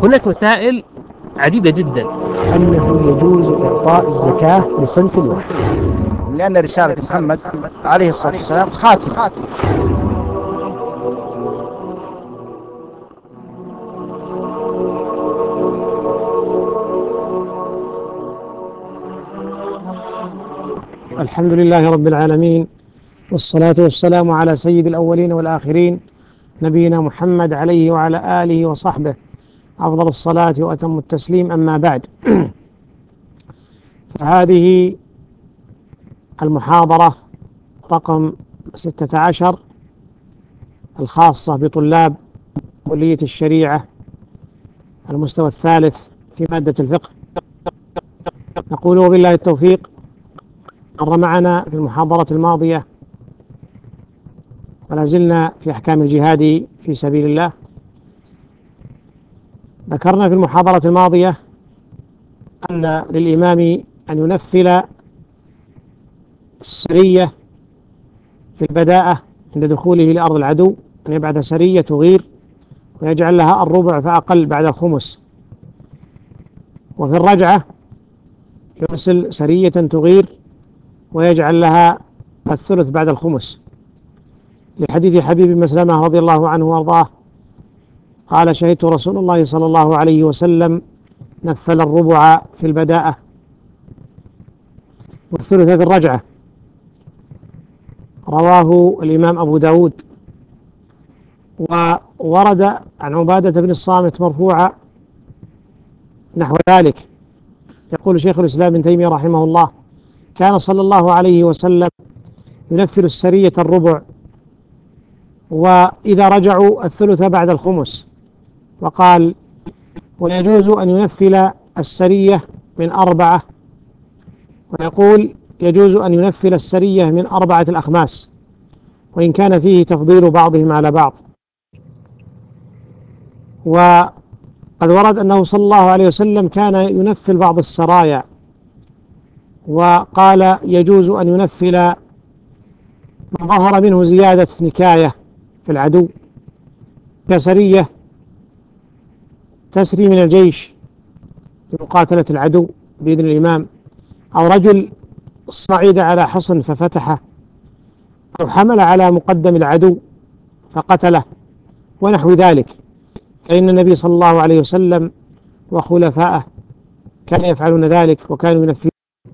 هناك مسائل عديدة جدا. أنه يجوز إعطاء الزكاة لصنف واحد، لأن رسالة محمد عليه الصلاة والسلام خاتمة. الحمد لله رب العالمين، والصلاة والسلام على سيد الأولين والآخرين، نبينا محمد عليه وعلى آله وصحبه أفضل الصلاة وأتم التسليم. أما بعد، فهذه المحاضرة رقم 16 الخاصة بطلاب كلية الشريعة المستوى الثالث في مادة الفقه. نقول وبالله التوفيق. مر معنا في المحاضرة الماضية ولا زلنا في أحكام الجهاد في سبيل الله. ذكرنا في المحاضرة الماضية أن للإمام أن ينفل السرية في البداءة عند دخوله لأرض العدو، أن يبعث سرية تغير ويجعل لها الربع فأقل بعد الخمس، وفي الرجعة يرسل سرية تغير ويجعل لها الثلث بعد الخمس، لحديث حبيب بن مسلمة رضي الله عنه وارضاه قال: شهدت رسول الله صلى الله عليه وسلم نفل الربع في البداءة والثلث في الرجعة. رواه الإمام أبو داود. وورد عن عبادة بن الصامت مرفوعا نحو ذلك. يقول شيخ الإسلام ابن تيمية رحمه الله: كان صلى الله عليه وسلم ينفل السرية الربع، وإذا رجعوا الثلث بعد الخمس. وقال: ويجوز أن ينفل السرية من 4، ويقول: يجوز أن ينفل السرية من 4 الأخماس، وإن كان فيه تفضيل بعضهم على بعض. وقد ورد أنه صلى الله عليه وسلم كان ينفل بعض السرايا، وقال: يجوز أن ينفل ما ظهر منه زيادة نكاية في العدو، كسرية تسري من الجيش لمقاتلة العدو بإذن الإمام، أو رجل صعد على حصن ففتحه، أو حمل على مقدم العدو فقتله، ونحو ذلك. فإن النبي صلى الله عليه وسلم وخلفائه كانوا يفعلون ذلك وكانوا ينفذون.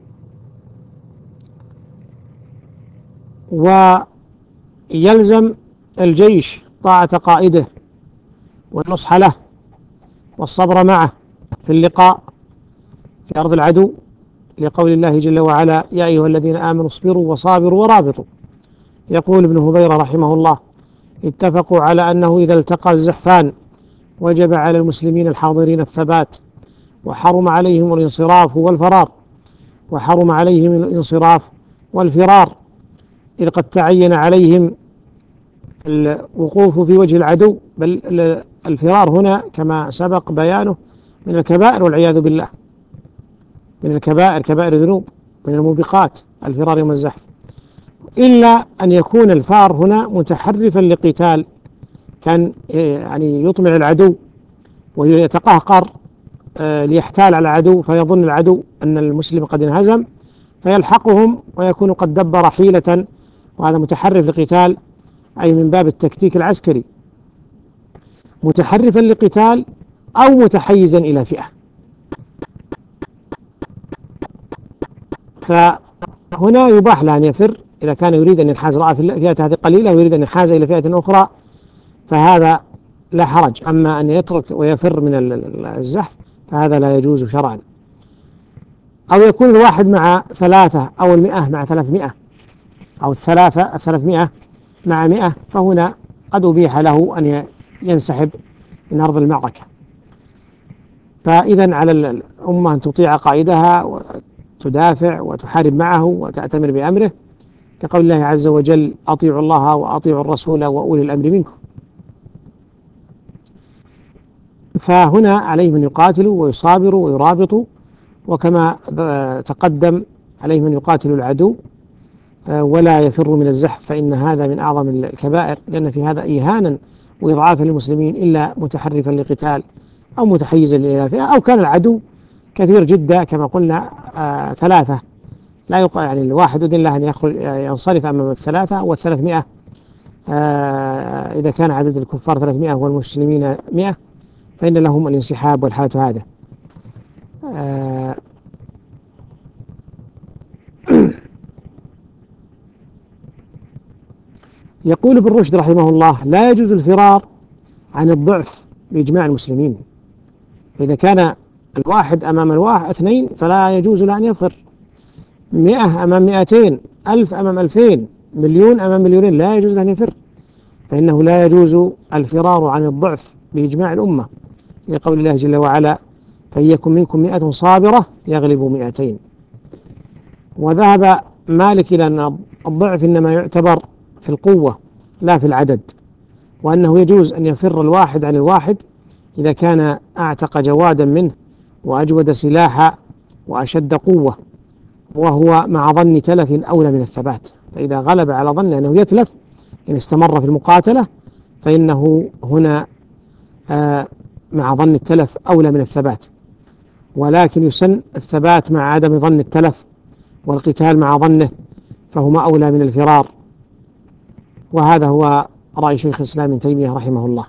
ويلزم الجيش طاعة قائده والنصح له والصبر معه في اللقاء في أرض العدو، لقول الله جل وعلا: يا أيها الذين آمنوا اصبروا وصابروا ورابطوا. يقول ابن هبيرة رحمه الله: اتفقوا على أنه إذا التقى الزحفان وجب على المسلمين الحاضرين الثبات، وحرم عليهم الانصراف والفرار، وحرم عليهم الانصراف والفرار، إذ قد تعين عليهم الوقوف في وجه العدو. بل الفرار هنا كما سبق بيانه من الكبائر والعياذ بالله، من الكبائر، كبائر الذنوب، من الموبقات الفرار يوم الزحف، إلا أن يكون الفار هنا متحرفا لقتال، كان يعني يطمع العدو ويتقهقر ليحتال على العدو، فيظن العدو أن المسلم قد انهزم فيلحقهم ويكون قد دبر حيلة، وهذا متحرف لقتال، أي من باب التكتيك العسكري، متحرفا لقتال أو متحيزا إلى فئة. فهنا يباح له أن يفر إذا كان يريد أن ينحاز، رأى في الفئة هذه قليلة ويريد أن ينحاز إلى فئة أخرى، فهذا لا حرج. أما أن يترك ويفر من الزحف فهذا لا يجوز شرعا. أو يكون الواحد مع 3 أو 100 مع 300، أو 300 مع 100، فهنا قد أبيح له أن ينسحب من أرض المعركة. فإذا على الأمة أن تطيع قائدها وتدافع وتحارب معه وتأتمر بأمره، كقول الله عز وجل: أطيعوا الله وأطيعوا الرسول وأولي الأمر منكم. فهنا عليهم أن يقاتلوا ويصابروا ويرابطوا، وكما تقدم عليهم أن يقاتلوا العدو ولا يفروا من الزحف، فإن هذا من أعظم الكبائر، لأن في هذا إيهانا وإضعافا للمسلمين، إلا متحرفا لقتال أو متحيزا إلى فئة، أو كان العدو كثير جدا كما قلنا ثلاثة، لا يعني الواحد أذن له أن ينصرف أمام الثلاثة، والثلاثمائة إذا كان عدد الكفار 300 والمسلمين 100 فإن لهم الانسحاب والحالة هذا. يقول ابن رشد رحمه الله: لا يجوز الفرار عن الضعف بإجماع المسلمين. إذا كان الواحد أمام الواحد 2 فلا يجوز له أن يفر، 100 أمام 200، 1000 أمام 2000، مليون أمام مليونين، لا يجوز له أن يفر، فإنه لا يجوز الفرار عن الضعف بإجماع الأمة، لقول الله جل وعلا: فليكن منكم 100 صابرة يغلبوا 200. وذهب مالك إلى أن الضعف إنما يعتبر في القوة لا في العدد، وأنه يجوز أن يفر الواحد عن الواحد إذا كان أعتق جوادا منه وأجود سلاحا وأشد قوة، وهو مع ظن تلف أولى من الثبات. فإذا غلب على ظن أنه يتلف إن استمر في المقاتلة فإنه هنا مع ظن التلف أولى من الثبات، ولكن يسن الثبات مع عدم ظن التلف، والقتال مع ظنه، فهما أولى من الفرار. وهذا هو رأي شيخ الإسلام ابن تيمية رحمه الله.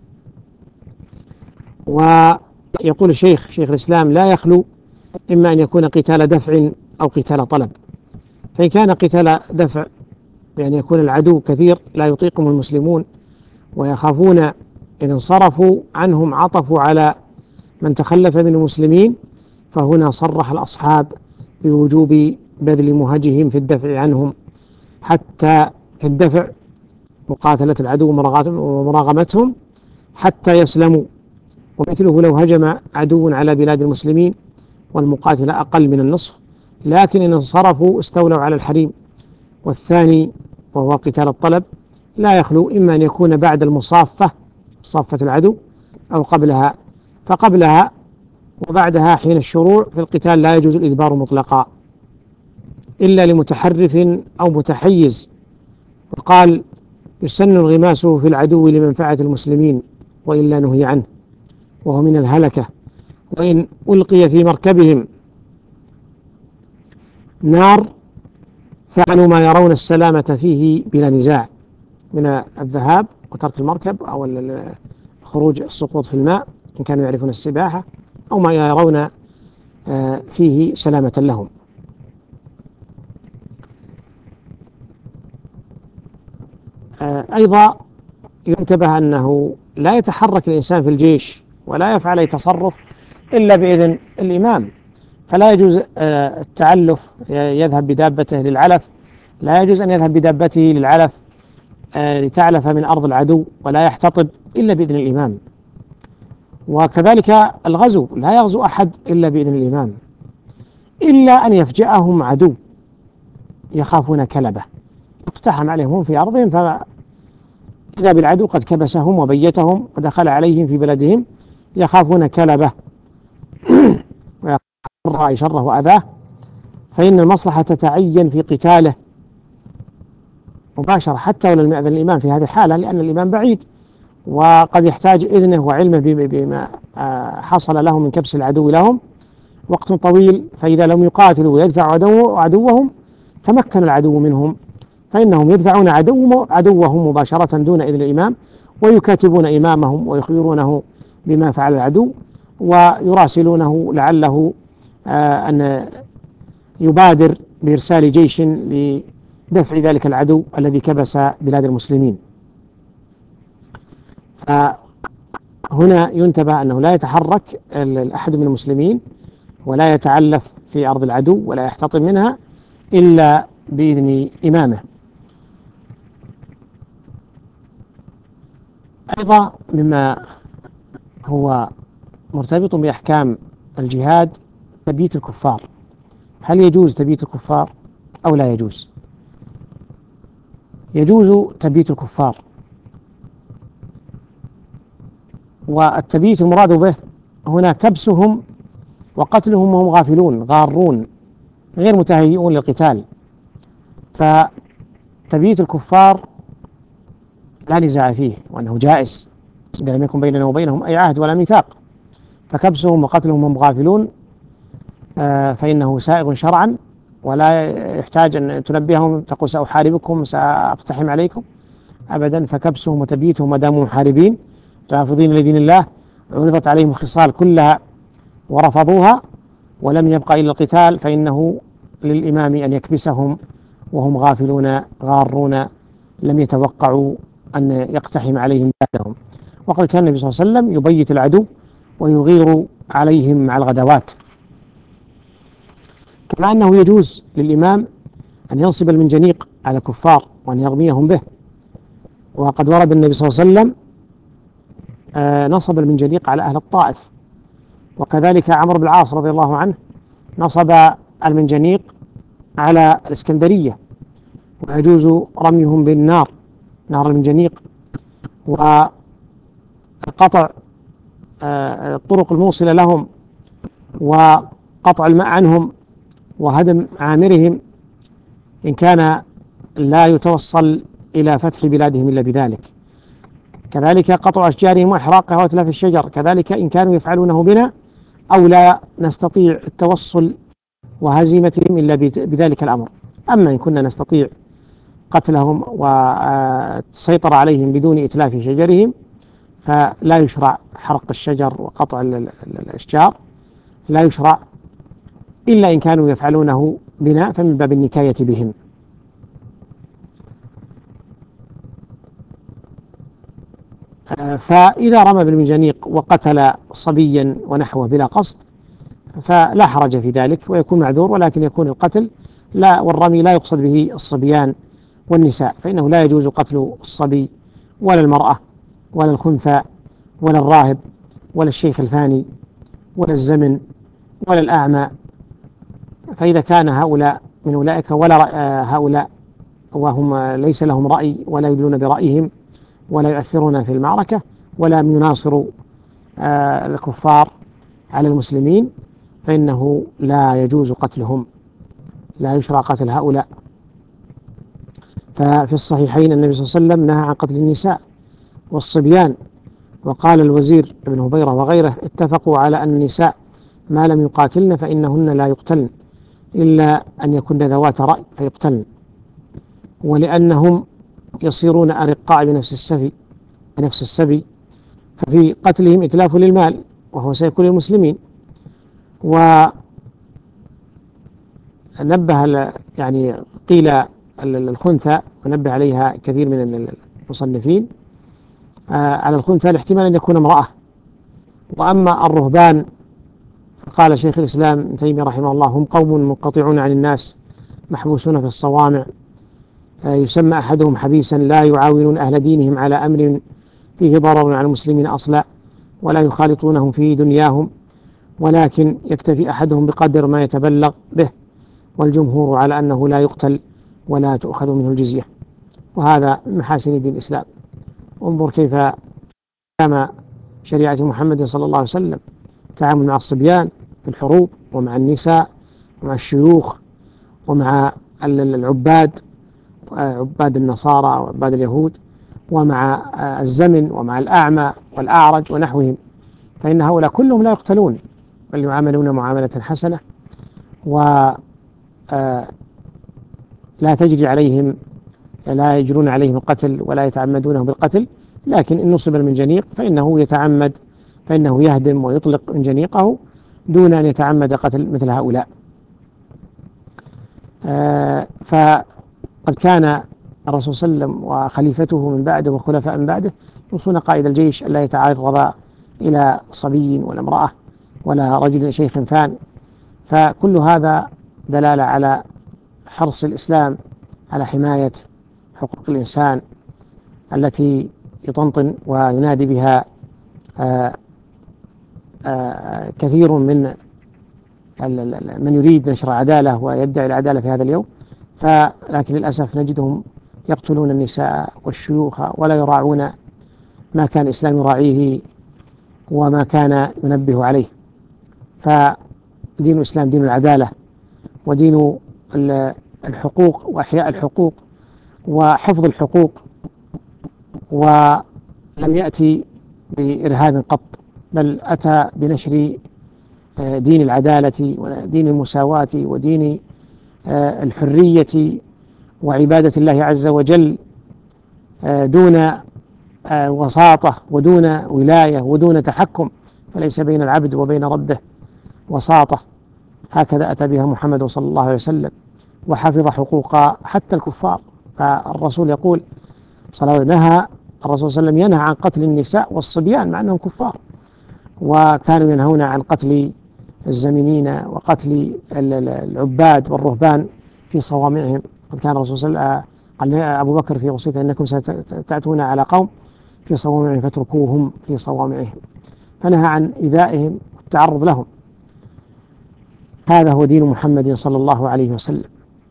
ويقول شيخ الإسلام: لا يخلو إما أن يكون قتال دفع أو قتال طلب. فإن كان قتال دفع يعني يكون العدو كثير لا يطيقهم المسلمون ويخافون إن انصرفوا عنهم عطفوا على من تخلف من المسلمين، فهنا صرح الأصحاب بوجوب بذل مهجهم في الدفع عنهم، حتى في الدفع مقاتلة العدو ومراغمتهم حتى يسلموا. ومثله لو هجم عدو على بلاد المسلمين والمقاتل أقل من النصف لكن إن انصرفوا استولوا على الحريم. والثاني وهو قتال الطلب لا يخلو إما أن يكون بعد المصافة، صافة العدو، أو قبلها، فقبلها وبعدها حين الشروع في القتال لا يجوز الإدبار مطلقا إلا لمتحرف أو متحيز. وقال: يسن انغماسه في العدو لمنفعة المسلمين وإلا نهي عنه، وهو من الهلكة. وإن ألقي في مركبهم نار فعلوا ما يرون السلامة فيه بلا نزاع من الذهاب وترك المركب أو خروج السقوط في الماء إن كانوا يعرفون السباحة، أو ما يرون فيه سلامة لهم. أيضا ينتبه أنه لا يتحرك الإنسان في الجيش ولا يفعل أي تصرف إلا بإذن الإمام، فلا يجوز التعلف، يذهب بدابته للعلف، لا يجوز أن يذهب بدابته للعلف لتعلف من أرض العدو، ولا يحتطب إلا بإذن الإمام. وكذلك الغزو، لا يغزو أحد إلا بإذن الإمام، إلا أن يفجأهم عدو يخافون كلبه اقتحم عليهم هم في أرضهم، فإذا بالعدو قد كبسهم وبيتهم ودخل عليهم في بلدهم يخافون كلبه ويقرأ شره وأذاه، فإن المصلحة تتعين في قتاله مباشرة حتى ولو لم يأذن الإمام في هذه الحالة، لأن الإمام بعيد وقد يحتاج إذنه وعلمه بما حصل له من كبس العدو لهم وقت طويل. فإذا لم يقاتلوا ويدفعوا عدوهم تمكن العدو منهم، فإنهم يدفعون عدوهم مباشرة دون إذن الإمام، ويكاتبون إمامهم ويخبرونه بما فعل العدو، ويراسلونه لعله أن يبادر بإرسال جيش لدفع ذلك العدو الذي كبس بلاد المسلمين. فهنا ينتبه أنه لا يتحرك أحد من المسلمين ولا يتعلف في أرض العدو ولا يحتطم منها إلا بإذن إمامه. أيضا مما هو مرتبط بأحكام الجهاد تبييت الكفار. هل يجوز تبييت الكفار أو لا يجوز؟ يجوز تبييت الكفار، والتبييت المراد به هنا كبسهم وقتلهم وهم غافلون غارون غير متهيئون للقتال. فتبييت الكفار لا نزاع فيه وأنه جائز إذا لم يكن بيننا وبينهم أي عهد ولا ميثاق، فكبسهم وقتلهم وهم غافلون فإنه سائغ شرعا، ولا يحتاج أن تنبههم تقول سأحاربكم سأقتحم عليكم أبدا. فكبسهم وتبييتهم ما داموا محاربين رافضين لدين الله عرضت عليهم الخصال كلها ورفضوها ولم يبق إلا القتال، فإنه للإمام أن يكبسهم وهم غافلون غارون لم يتوقعوا أن يقتحم عليهم بلادهم. وقد كان النبي صلى الله عليه وسلم يبيت العدو ويغير عليهم مع الغدوات. كما أنه يجوز للإمام أن ينصب المنجنيق على الكفار وأن يرميهم به، وقد ورد النبي صلى الله عليه وسلم نصب المنجنيق على أهل الطائف، وكذلك عمرو بن العاص رضي الله عنه نصب المنجنيق على الإسكندرية، ويجوز رميهم بالنار، نار المنجنيق، وقطع الطرق الموصلة لهم وقطع الماء عنهم وهدم عامرهم إن كان لا يتوصل إلى فتح بلادهم إلا بذلك. كذلك قطع أشجارهم وإحراقها وإتلاف الشجر، كذلك إن كانوا يفعلونه بنا أو لا نستطيع التوصل وهزيمتهم إلا بذلك الأمر. أما إن كنا نستطيع قتلهم والسيطرة عليهم بدون إتلاف شجرهم فلا يشرع حرق الشجر وقطع الأشجار، لا يشرع إلا إن كانوا يفعلونه بنا فمن باب النكاية بهم. فإذا رمى بالمنجنيق وقتل صبيا ونحوه بلا قصد فلا حرج في ذلك ويكون معذور، ولكن يكون القتل لا والرمي لا يقصد به الصبيان والنساء، فإنه لا يجوز قتل الصبي ولا المرأة ولا الخنثى ولا الراهب ولا الشيخ الفاني ولا الزمن ولا الأعمى. فإذا كان هؤلاء من أولئك ولا هؤلاء وهم ليس لهم رأي ولا يدلون برأيهم ولا يؤثرون في المعركة ولا يناصروا الكفار على المسلمين فإنه لا يجوز قتلهم، لا يشرع قتل هؤلاء. ففي الصحيحين النبي صلى الله عليه وسلم نهى عن قتل النساء والصبيان، وقال الوزير ابن هبيرة وغيره اتفقوا على أن النساء ما لم يقاتلن فإنهن لا يقتلن إلا أن يكن ذوات رأي فيقتلن، ولأنهم يصيرون أرقاء بنفس السبي ففي قتلهم إتلاف للمال وهو سيكون للمسلمين. ونبه يعني قيل الخنثى ونبه عليها كثير من المصنفين على الخنثى الاحتمال أن يكون امرأة. وأما الرهبان فقال شيخ الإسلام ابن تيمية رحمه الله هم قوم منقطعون عن الناس محبوسون في الصوامع يسمى أحدهم حبيسا لا يعاونون أهل دينهم على أمر فيه ضرر على المسلمين أصلا ولا يخالطونهم في دنياهم، ولكن يكتفي أحدهم بقدر ما يتبلغ به، والجمهور على أنه لا يقتل ولا تؤخذ منه الجزية. وهذا من محاسن دين الإسلام. انظر كيف قام شريعة محمد صلى الله عليه وسلم التعامل مع الصبيان في الحروب ومع النساء ومع الشيوخ ومع العباد عباد النصارى وعباد اليهود ومع الزمن ومع الأعمى والأعرج ونحوهم، فإن هؤلاء كلهم لا يقتلون بل يعاملون معاملة حسنة ولا تجري عليهم لا يجرون عليهم القتل ولا يتعمدونهم بالقتل. لكن إن نصب المنجنيق فإنه يتعمد، فإنه يهدم ويطلق منجنيقه دون أن يتعمد قتل مثل هؤلاء. فقد كان الرسول صلى الله عليه وسلم وخليفته من بعده وخلفاء من بعده يوصون قائد الجيش ألا يتعرض إلى صبي ولا امرأة ولا رجل شيخ فان. فكل هذا دلالة على حرص الإسلام على حماية حقوق الإنسان التي يطنطن وينادي بها كثير من يريد نشر العدالة ويدعي العدالة في هذا اليوم، لكن للأسف نجدهم يقتلون النساء والشيوخ ولا يراعون ما كان الإسلام يراعيه وما كان ينبه عليه. فدين الإسلام دين العدالة ودين الحقوق وإحياء الحقوق وحفظ الحقوق، ولم يأتي بإرهاب قط بل أتى بنشر دين العدالة ودين المساواة ودين الحرية وعبادة الله عز وجل دون وساطة ودون ولاية ودون تحكم، فليس بين العبد وبين ربه وساطة. هكذا أتى بها محمد صلى الله عليه وسلم، وحفظ حقوق حتى الكفار. فالرسول يقول صلى الله عليه وسلم، نهى الرسول صلى الله عليه وسلم ينهى عن قتل النساء والصبيان مع أنهم كفار، وكانوا ينهون عن قتل الزمنين وقتل العباد والرهبان في صوامعهم. قد كان الرسول صلى الله عليه وسلم قال أبو بكر في وصيته أنكم ستأتون على قوم في صوامعهم فاتركوهم في صوامعهم، فنهى عن إيذائهم والتعرض لهم. هذا هو دين محمد صلى الله عليه وسلم.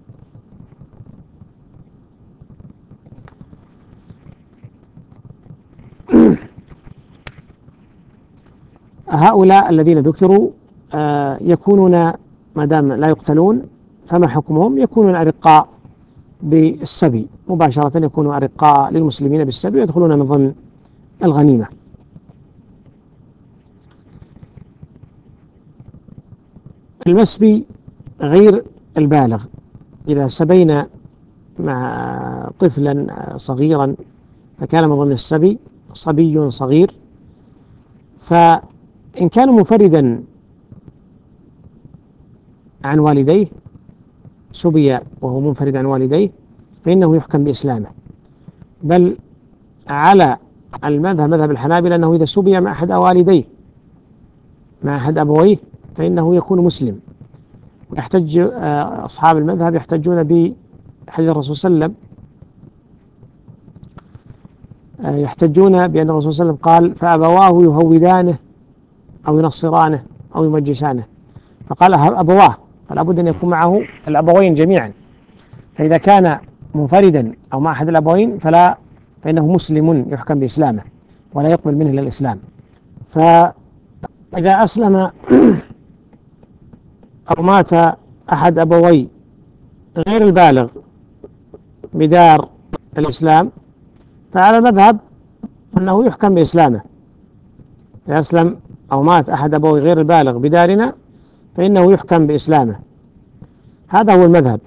هؤلاء الذين ذكروا يكونون ما دام لا يقتلون فما حكمهم؟ يكونون أرقاء بالسبي مباشرة، يكونوا أرقاء للمسلمين بالسبي ويدخلون من ضمن الغنيمة. المسبي غير البالغ، إذا سبينا مع طفلا صغيرا فكان من ضمن السبي صبي صغير، فإن كان منفردا عن والديه سبي وهو منفرد عن والديه فإنه يحكم بإسلامه، بل على مذهب الحنابلة أنه إذا سبي مع أحد والديه مع أحد أبويه فإنه يكون مسلم. ويحتج أصحاب المذهب يحتجون بحديث الرسول صلى الله عليه وسلم، يحتجون بأن الرسول صلى الله عليه وسلم قال فأبواه يهودانه أو ينصرانه أو يمجسانه، فقال أبواه، فلا بد أن يكون معه الأبوين جميعا، فإذا كان منفردا أو مع أحد الأبوين فإنه مسلم يحكم بإسلامه ولا يقبل منه إلا الإسلام. فإذا أسلم أو مات أحد أبوي غير البالغ بدار الإسلام فعلى المذهب أنه يحكم بإسلامه. إذا أسلم أو مات أحد أبوي غير البالغ بدارنا فإنه يحكم بإسلامه، هذا هو المذهب.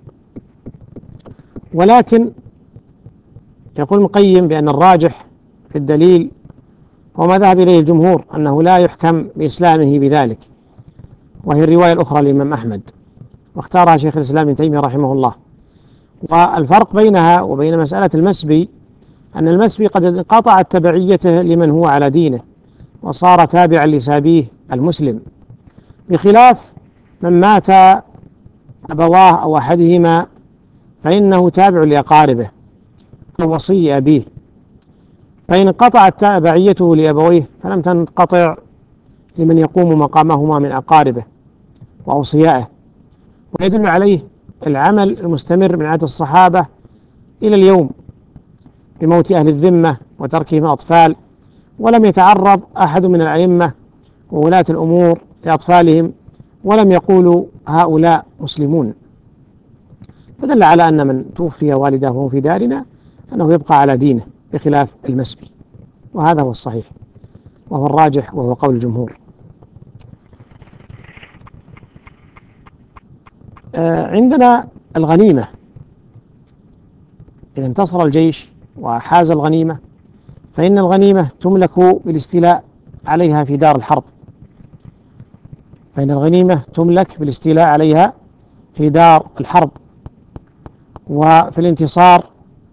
ولكن يقول المقيم بأن الراجح في الدليل وما ذهب إليه الجمهور أنه لا يحكم بإسلامه بذلك، وهي الرواية الأخرى للإمام أحمد، واختارها شيخ الإسلام ابن تيمية رحمه الله. والفرق بينها وبين مسألة المسبي أن المسبي قد انقطعت تبعيته لمن هو على دينه وصار تابعا لسابيه المسلم، بخلاف من مات أبواه أو أحدهما فإنه تابع لأقاربه أو وصي أبيه، فإن انقطعت تبعيته لأبويه فلم تنقطع لمن يقوم مقامهما من أقاربه وأوصيائه. ويدل عليه العمل المستمر من عهد الصحابة إلى اليوم بموت أهل الذمة وتركهم الأطفال، ولم يتعرض أحد من الأئمة وولاة الأمور لأطفالهم ولم يقولوا هؤلاء مسلمون، فدل على أن من توفي والده وهو في دارنا أنه يبقى على دينه بخلاف المسبي، وهذا هو الصحيح وهو الراجح وهو قول الجمهور. عندنا الغنيمة، إذا انتصر الجيش وحاز الغنيمة فإن الغنيمة تملك بالاستيلاء عليها في دار الحرب، فإن الغنيمة تملك بالاستيلاء عليها في دار الحرب. وفي الانتصار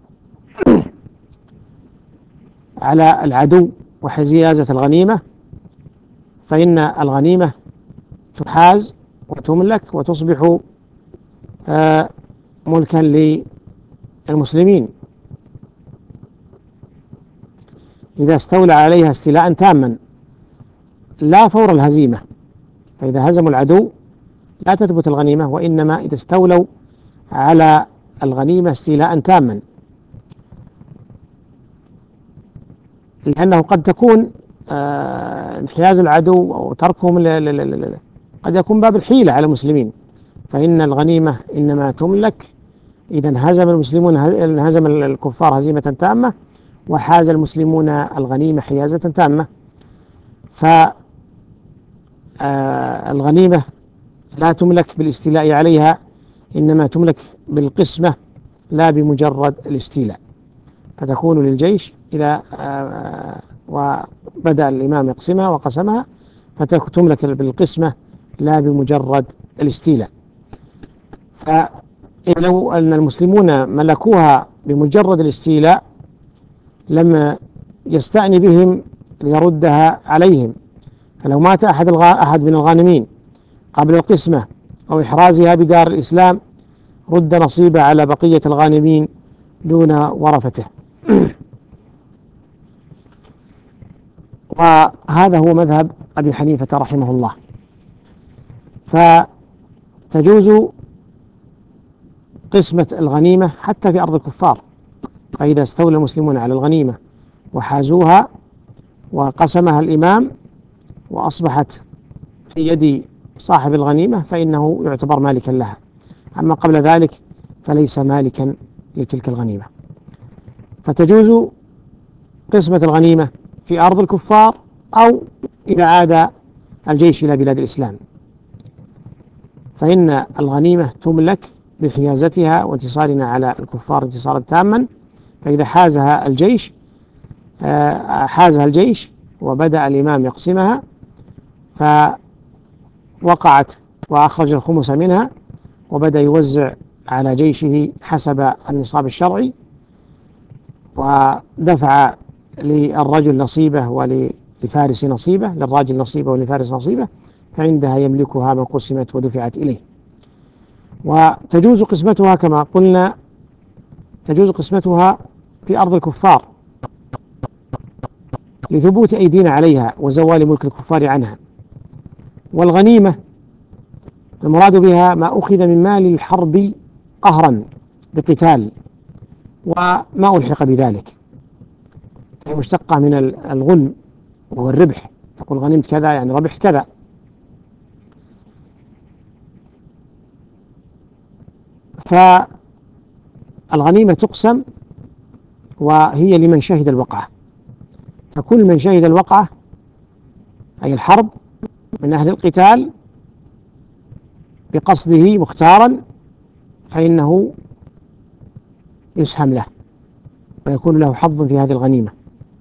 على العدو وحزيازة الغنيمة فإن الغنيمة تحاز وتملك وتصبح ملكا للمسلمين إذا استولى عليها استيلاء تاما لا فور الهزيمة. فإذا هزموا العدو لا تثبت الغنيمة، وإنما إذا استولوا على الغنيمة استيلاء تاما، لأنه قد تكون انحياز العدو أو تركهم قد يكون باب الحيلة على المسلمين، فإن الغنيمة إنما تملك إذا انهزم المسلمون انهزم الكفار هزيمة تامة وحاز المسلمون الغنيمة حيازة تامة. الغنيمة لا تملك بالاستيلاء عليها، إنما تملك بالقسمة لا بمجرد الاستيلاء، فتكون للجيش إذا وبدأ الإمام يقسمها وقسمها فتملك بالقسمة لا بمجرد الاستيلاء. فلو أن المسلمون ملكوها بمجرد الاستيلاء لم يستأن بهم ليردها عليهم، فلو مات أحد من الغانمين قبل القسمة أو إحرازها بدار الإسلام رد نصيبه على بقية الغانمين دون ورثته. وهذا هو مذهب أبي حنيفة رحمه الله. فتجوز قسمة الغنيمة حتى في أرض الكفار، فإذا استولى المسلمون على الغنيمة وحازوها وقسمها الإمام وأصبحت في يد صاحب الغنيمة فإنه يعتبر مالكا لها، أما قبل ذلك فليس مالكا لتلك الغنيمة. فتجوز قسمة الغنيمة في أرض الكفار أو إذا عاد الجيش إلى بلاد الإسلام، فإن الغنيمة تملك بحيازتها وانتصارنا على الكفار انتصارا تاما. فإذا حازها الجيش وبدأ الإمام يقسمها فوقعت وأخرج الخمس منها وبدأ يوزع على جيشه حسب النصاب الشرعي، ودفع للرجل نصيبه ولفارس نصيبه، للراجل نصيبه ولفارس نصيبه، فعندها يملكها من قسمت ودفعت إليه. وتجوز قسمتها كما قلنا، تجوز قسمتها في أرض الكفار لثبوت أيدينا عليها وزوال ملك الكفار عنها. والغنيمة المراد بها ما أخذ من مال الحرب قهرا بقتال وما ألحق بذلك، هي مشتقة من الغنم وهو الربح، تقول غنمت كذا يعني ربحت كذا. فالغنيمة تقسم وهي لمن شهد الوقعة، فكل من شهد الوقعة أي الحرب من أهل القتال بقصده مختارا فإنه يسهم له ويكون له حظ في هذه الغنيمة.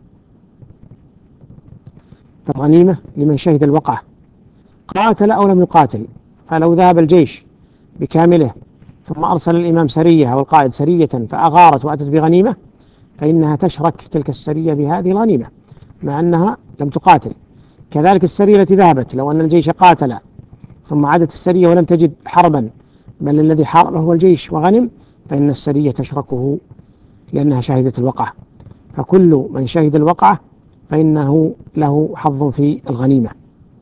فالغنيمة لمن شهد الوقعة قاتل أو لم يقاتل، فلو ذهب الجيش بكامله ثم أرسل الإمام سرية أو القائد سرية فأغارت وأتت بغنيمة فإنها تشرك تلك السرية بهذه الغنيمة مع أنها لم تقاتل. كذلك السرية التي ذهبت لو أن الجيش قاتل ثم عادت السرية ولم تجد حربا بل الذي حارب هو الجيش وغنم، فإن السرية تشركه لأنها شهدت الوقعة. فكل من شهد الوقعة فإنه له حظ في الغنيمة.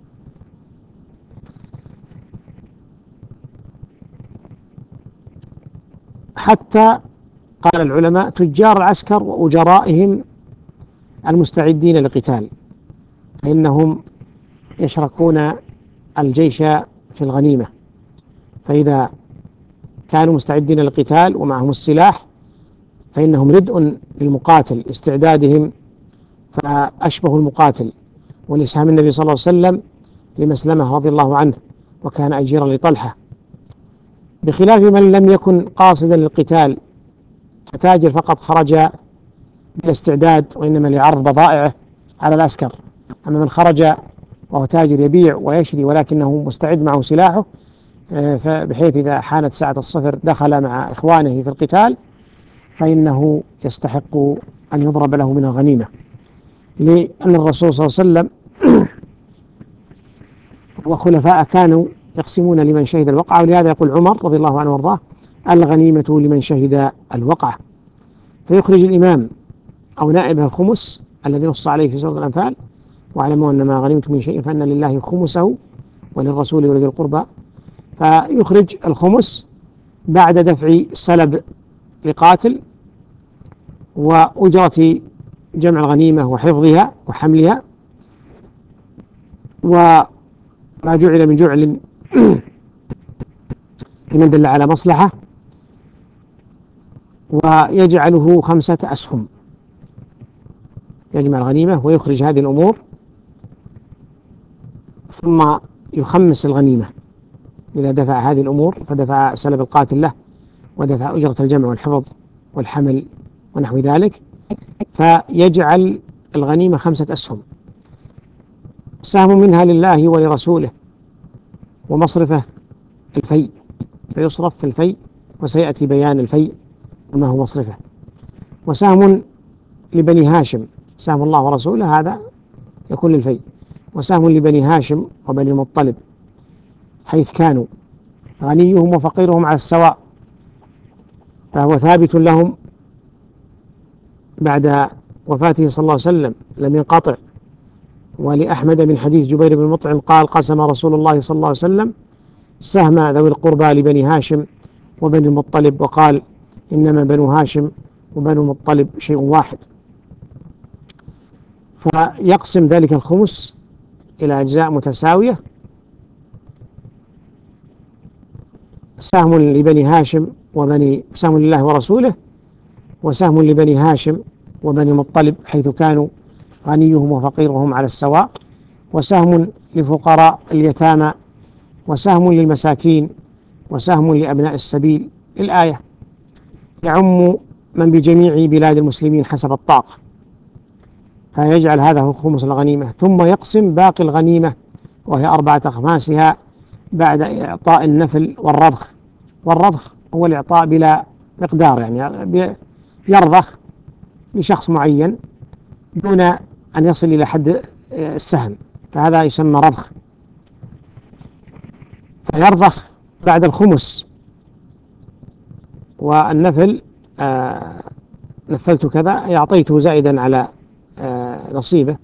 حتى قال العلماء تجار العسكر وأجرائهم المستعدين للقتال فإنهم يشركون الجيش في الغنيمة، فإذا كانوا مستعدين للقتال ومعهم السلاح فإنهم ردء للمقاتل استعدادهم، فأشبه المقاتل. ولإسهام النبي صلى الله عليه وسلم لمسلمة رضي الله عنه وكان أجيرا لطلحة، بخلاف من لم يكن قاصدا للقتال فتاجر فقط خرج بالاستعداد وإنما لعرض بضائعه على العسكر. أما من خرج وهو تاجر يبيع ويشري ولكنه مستعد معه سلاحه فبحيث إذا حانت ساعة الصفر دخل مع إخوانه في القتال فإنه يستحق أن يضرب له من الغنيمة، لأن الرسول صلى الله عليه وسلم وخلفاء كانوا يقسمون لمن شهد الوقعة، ولهذا يقول عمر رضي الله عنه وارضاه الغنيمة لمن شهد الوقعة. فيخرج الإمام أو نائبه الخمس الذي نص عليه في سورة الأنفال واعلموا أن ما غنمتم من شيء فأن لله خمسه وللرسول ولذي القربى، فيخرج الخمس بعد دفع سلب لقاتل وأجرة جمع الغنيمة وحفظها وحملها وما جعل من جعل لمن دل على مصلحة، ويجعله 5 أسهم، يجمع الغنيمة ويخرج هذه الأمور ثم يخمس الغنيمة إذا دفع هذه الأمور، فدفع سلب القاتل له، ودفع أجرة الجمع والحفظ والحمل ونحو ذلك، فيجعل الغنيمة 5 أسهم، سهم منها لله ولرسوله، ومصرفه الفيء، فيصرف في الفيء، وسيأتي بيان الفيء وما هو مصرفه. وسهم لبني هاشم، سهم الله ورسوله هذا يكون للفيء. وسهم لبني هاشم وبني المطلب حيث كانوا غنيهم وفقيرهم على السواء، فهو ثابت لهم بعد وفاته صلى الله عليه وسلم، لم ينقطع. ولأحمد من حديث جبير بن مطعم قال: قسم رسول الله صلى الله عليه وسلم سهم ذوي القربى لبني هاشم وبني المطلب، وقال: إنما بنو هاشم وبنو المطلب شيء واحد. فيقسم ذلك الخمس إلى أجزاء متساوية، سهم لبني هاشم سهم لله ورسوله، وسهم لبني هاشم وبني المطلب حيث كانوا غنيهم وفقيرهم على السواء، وسهم لفقراء اليتامى، وسهم للمساكين، وسهم لأبناء السبيل. الآية يعم من بجميع بلاد المسلمين حسب الطاقة، فيجعل هذا هو خمس الغنيمة، ثم يقسم باقي الغنيمة وهي 4 أخماسها بعد إعطاء النفل والرضخ. والرضخ هو الإعطاء بلا مقدار، يعني يرضخ لشخص معين دون أن يصل إلى حد السهم، فهذا يسمى رضخ. فيرضخ بعد الخمس، والنفل نفلت كذا، أعطيته زائدا على نصيبه.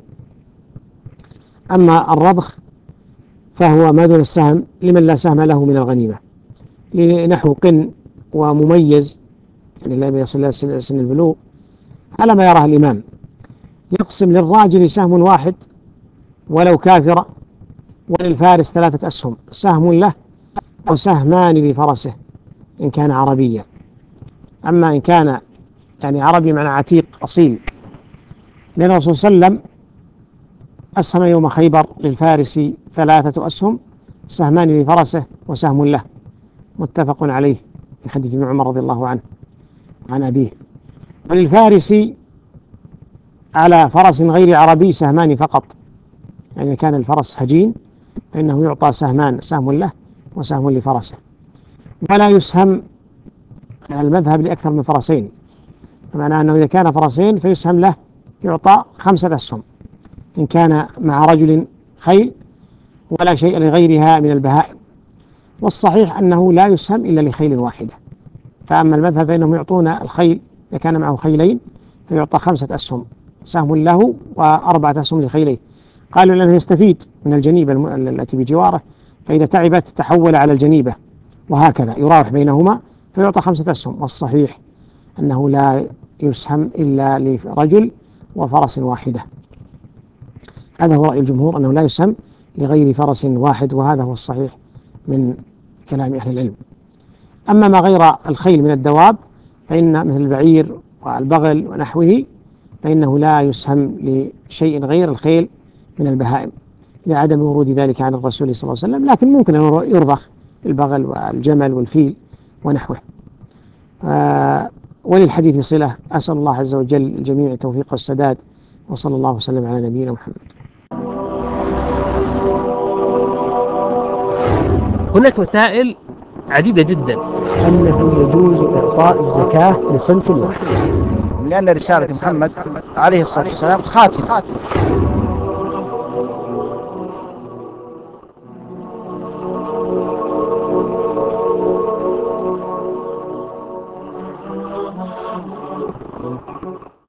أما الرضخ فهو ما دون السهم لمن لا سهم له من الغنيمة، لنحو قن ومميز، يعني لا يصل إلى سن البلوغ على ما يراه الإمام. يقسم للراجل سهم واحد ولو كافرا، وللفارس 3 أسهم، سهم له وسهمان لفرسه إن كان عربيا. أما إن كان يعني عربي معنى عتيق أصيل، لأن الرسول صلى الله عليه وسلم أسهم يوم خيبر للفارس 3 أسهم، سهمان لفرسه وسهم له، متفق عليه من حديث ابن عمر رضي الله عنه عن أبيه. وللفارس على فرس غير عربي سهمان فقط، يعني إذا كان الفرس هجين فإنه يعطى سهمان، سهم له وسهم لفرسه. ولا يسهم على المذهب لأكثر من فرسين، بمعنى أنه إذا كان فرسين فيسهم له يعطى 5 أسهم إن كان مع رجل خيل، ولا شيء لغيرها من البهائم. والصحيح أنه لا يسهم إلا لخيل واحدة. فأما المذهب فإنهم يعطون الخيل إذا كان معه خيلين فيعطى 5 أسهم، سهم له و4 أسهم لخيليه. قالوا لأنه يستفيد من الجنيبة التي بجواره، فإذا تعبت تحول على الجنيبة، وهكذا يراوح بينهما فيعطى 5 أسهم. والصحيح أنه لا يسهم إلا لرجل وفرس واحدة. هذا هو رأي الجمهور، أنه لا يسهم لغير فرس واحد، وهذا هو الصحيح من كلام أهل العلم. أما ما غير الخيل من الدواب فإن مثل البعير والبغل ونحوه فإنه لا يسهم لشيء غير الخيل من البهائم، لعدم ورود ذلك عن الرسول صلى الله عليه وسلم، لكن ممكن أن يرضخ البغل والجمل والفيل ونحوه. وللحديث صلة. أسأل الله عز وجل الجميع التوفيق والسداد، وصلى الله وسلم على نبينا محمد. هناك مسائل عديدة جدا. أنه يجوز إعطاء الزكاة لصنف واحد، لأن رسالة محمد عليه الصلاة والسلام خاتمة